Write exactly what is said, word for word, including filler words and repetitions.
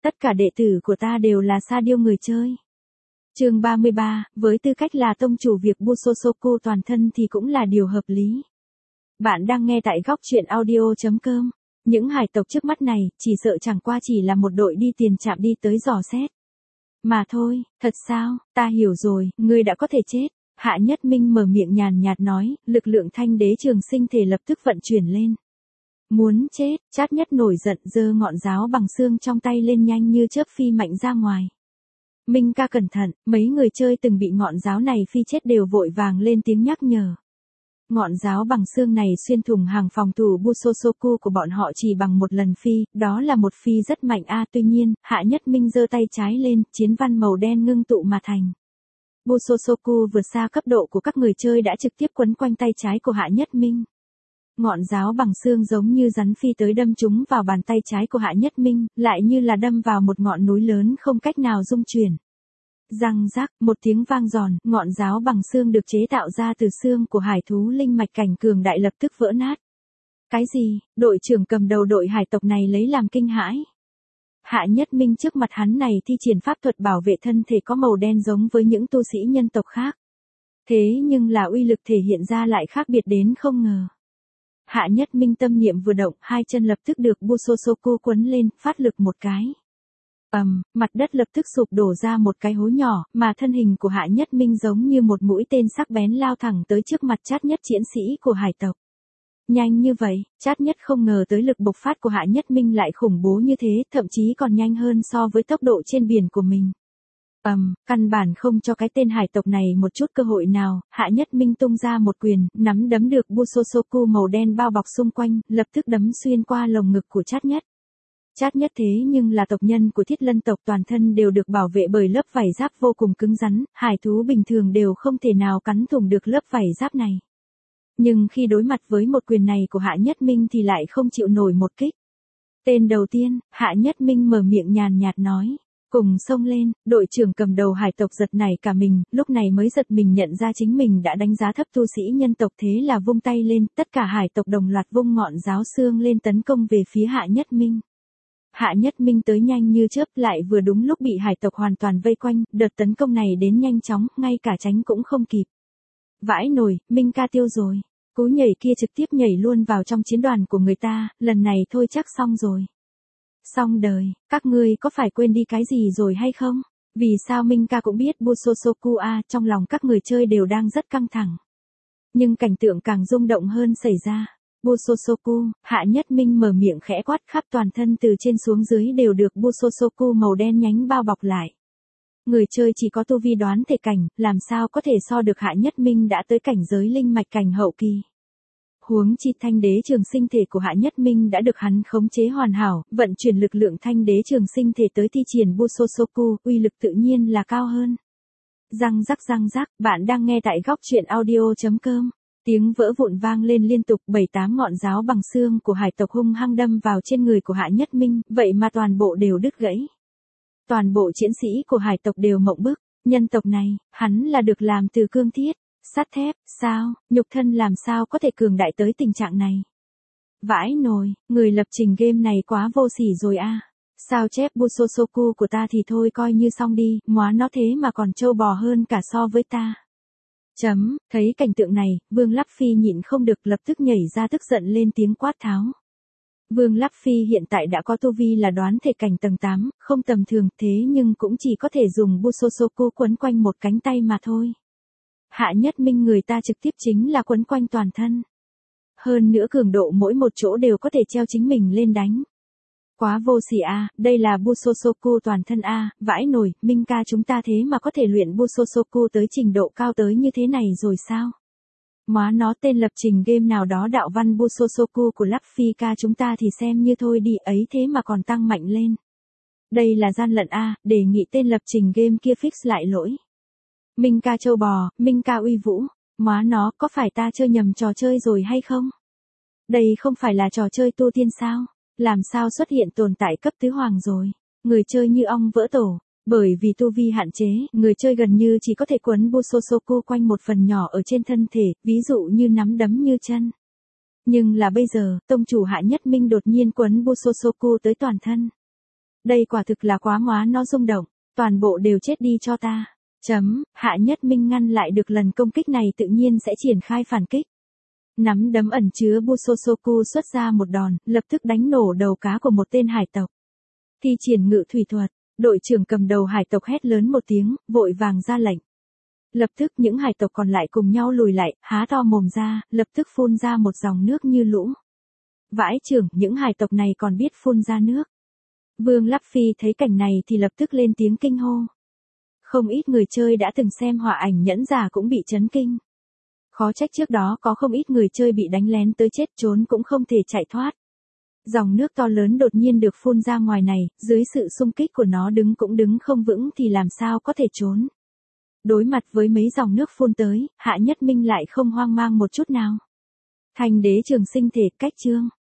Tất cả đệ tử của ta đều là sa điêu người chơi. Chương ba mươi ba, với tư cách là tông chủ việc Busosoku toàn thân thì cũng là điều hợp lý. Bạn đang nghe tại góc truyện audio chấm com. Những hải tộc trước mắt này, chỉ sợ chẳng qua chỉ là một đội đi tiền trạm đi tới dò xét. Mà thôi, thật sao, ta hiểu rồi, ngươi đã có thể chết. Hạ Nhất Minh mở miệng nhàn nhạt nói, lực lượng thanh đế trường sinh thể lập tức vận chuyển lên. Muốn chết, Chát Nhất nổi giận giơ ngọn giáo bằng xương trong tay lên nhanh như chớp phi mạnh ra ngoài. Minh ca cẩn thận, mấy người chơi từng bị ngọn giáo này phi chết đều vội vàng lên tiếng nhắc nhở. Ngọn giáo bằng xương này xuyên thủng hàng phòng thủ Busosoku của bọn họ chỉ bằng một lần phi, đó là một phi rất mạnh a. Tuy nhiên, Hạ Nhất Minh giơ tay trái lên, chiến văn màu đen ngưng tụ mà thành. Busosoku vượt xa cấp độ của các người chơi đã trực tiếp quấn quanh tay trái của Hạ Nhất Minh. Ngọn giáo bằng xương giống như rắn phi tới đâm trúng vào bàn tay trái của Hạ Nhất Minh, lại như là đâm vào một ngọn núi lớn không cách nào dung chuyển. Răng rắc, một tiếng vang giòn, ngọn giáo bằng xương được chế tạo ra từ xương của hải thú linh mạch cảnh cường đại lập tức vỡ nát. Cái gì? Đội trưởng cầm đầu đội hải tộc này lấy làm kinh hãi. Hạ Nhất Minh trước mặt hắn này thi triển pháp thuật bảo vệ thân thể có màu đen giống với những tu sĩ nhân tộc khác. Thế nhưng là uy lực thể hiện ra lại khác biệt đến không ngờ. Hạ Nhất Minh tâm niệm vừa động, hai chân lập tức được Busosoku quấn lên, phát lực một cái. Ầm, um, mặt đất lập tức sụp đổ ra một cái hố nhỏ, mà thân hình của Hạ Nhất Minh giống như một mũi tên sắc bén lao thẳng tới trước mặt Chát Nhất chiến sĩ của hải tộc. Nhanh như vậy, Chát Nhất không ngờ tới lực bộc phát của Hạ Nhất Minh lại khủng bố như thế, thậm chí còn nhanh hơn so với tốc độ trên biển của mình. Ầm, um, căn bản không cho cái tên hải tộc này một chút cơ hội nào, Hạ Nhất Minh tung ra một quyền, nắm đấm được Busosoku màu đen bao bọc xung quanh, lập tức đấm xuyên qua lồng ngực của Chát Nhất. Chát Nhất thế nhưng là tộc nhân của Thiết Lân tộc, toàn thân đều được bảo vệ bởi lớp vảy giáp vô cùng cứng rắn, hải thú bình thường đều không thể nào cắn thủng được lớp vảy giáp này. Nhưng khi đối mặt với một quyền này của Hạ Nhất Minh thì lại không chịu nổi một kích. Tên đầu tiên, Hạ Nhất Minh mở miệng nhàn nhạt nói. Cùng xông lên, đội trưởng cầm đầu hải tộc giật nảy cả mình, lúc này mới giật mình nhận ra chính mình đã đánh giá thấp tu sĩ nhân tộc, thế là vung tay lên, tất cả hải tộc đồng loạt vung ngọn giáo xương lên tấn công về phía Hạ Nhất Minh. Hạ Nhất Minh tới nhanh như chớp, lại vừa đúng lúc bị hải tộc hoàn toàn vây quanh, đợt tấn công này đến nhanh chóng, ngay cả tránh cũng không kịp. Vãi nồi, Minh ca tiêu rồi. Cú nhảy kia trực tiếp nhảy luôn vào trong chiến đoàn của người ta, lần này thôi chắc xong rồi. Xong đời, các ngươi có phải quên đi cái gì rồi hay không? Vì sao Minh ca cũng biết Busosoku a, trong lòng các người chơi đều đang rất căng thẳng. Nhưng cảnh tượng càng rung động hơn xảy ra. Busosoku, Hạ Nhất Minh mở miệng khẽ quát, khắp toàn thân từ trên xuống dưới đều được Busosoku màu đen nhánh bao bọc lại. Người chơi chỉ có tu vi đoán thể cảnh, làm sao có thể so được Hạ Nhất Minh đã tới cảnh giới linh mạch cảnh hậu kỳ. Huống chi thanh đế trường sinh thể của Hạ Nhất Minh đã được hắn khống chế hoàn hảo, vận chuyển lực lượng thanh đế trường sinh thể tới thi triển Busosoku, uy lực tự nhiên là cao hơn. Răng rắc răng rắc, bạn đang nghe tại góc truyện audio chấm com. Tiếng vỡ vụn vang lên liên tục, bảy tám ngọn giáo bằng xương của hải tộc hung hăng đâm vào trên người của Hạ Nhất Minh, vậy mà toàn bộ đều đứt gãy. Toàn bộ chiến sĩ của hải tộc đều mộng bức, nhân tộc này, hắn là được làm từ cương thiết, sắt thép, sao, nhục thân làm sao có thể cường đại tới tình trạng này. Vãi nồi, người lập trình game này quá vô sỉ rồi a. Sao chép Busosoku của ta thì thôi coi như xong đi, móa nó thế mà còn trâu bò hơn cả so với ta. Chấm, thấy cảnh tượng này, Vương Lắp Phi nhịn không được lập tức nhảy ra tức giận lên tiếng quát tháo. Vương Lắp Phi hiện tại đã có tu vi là đoán thể cảnh tầng tám, không tầm thường, thế nhưng cũng chỉ có thể dùng Busosoku quấn quanh một cánh tay mà thôi. Hạ Nhất Minh người ta trực tiếp chính là quấn quanh toàn thân. Hơn nữa cường độ mỗi một chỗ đều có thể treo chính mình lên đánh. Quá vô sỉ a, đây là Busosoku toàn thân a, vãi nồi, Minh ca chúng ta thế mà có thể luyện Busosoku tới trình độ cao tới như thế này rồi sao? Móa nó tên lập trình game nào đó đạo văn Busosoku của Luffy ca chúng ta thì xem như thôi đi, ấy thế mà còn tăng mạnh lên. Đây là gian lận a, đề nghị tên lập trình game kia fix lại lỗi. Minh ca châu bò, Minh ca uy vũ, móa nó có phải ta chơi nhầm trò chơi rồi hay không? Đây không phải là trò chơi tu tiên sao? Làm sao xuất hiện tồn tại cấp tứ hoàng rồi? Người chơi như ong vỡ tổ. Bởi vì tu vi hạn chế, người chơi gần như chỉ có thể quấn Busosoku quanh một phần nhỏ ở trên thân thể, ví dụ như nắm đấm như chân. Nhưng là bây giờ, tông chủ Hạ Nhất Minh đột nhiên quấn Busosoku tới toàn thân. Đây quả thực là quá móa nó rung động, toàn bộ đều chết đi cho ta. Chấm, Hạ Nhất Minh ngăn lại được lần công kích này tự nhiên sẽ triển khai phản kích. Nắm đấm ẩn chứa Busosoku xuất ra một đòn, lập tức đánh nổ đầu cá của một tên hải tộc. Thi triển ngự thủy thuật, đội trưởng cầm đầu hải tộc hét lớn một tiếng, vội vàng ra lệnh. Lập tức những hải tộc còn lại cùng nhau lùi lại, há to mồm ra, lập tức phun ra một dòng nước như lũ. Vãi trưởng, những hải tộc này còn biết phun ra nước. Vương Lắp Phi thấy cảnh này thì lập tức lên tiếng kinh hô. Không ít người chơi đã từng xem họa ảnh nhẫn giả cũng bị chấn kinh. Khó trách trước đó có không ít người chơi bị đánh lén tới chết trốn cũng không thể chạy thoát. Dòng nước to lớn đột nhiên được phun ra ngoài này, dưới sự xung kích của nó đứng cũng đứng không vững thì làm sao có thể trốn. Đối mặt với mấy dòng nước phun tới, Hạ Nhất Minh lại không hoang mang một chút nào. Thành đế trường sinh thể cách chương.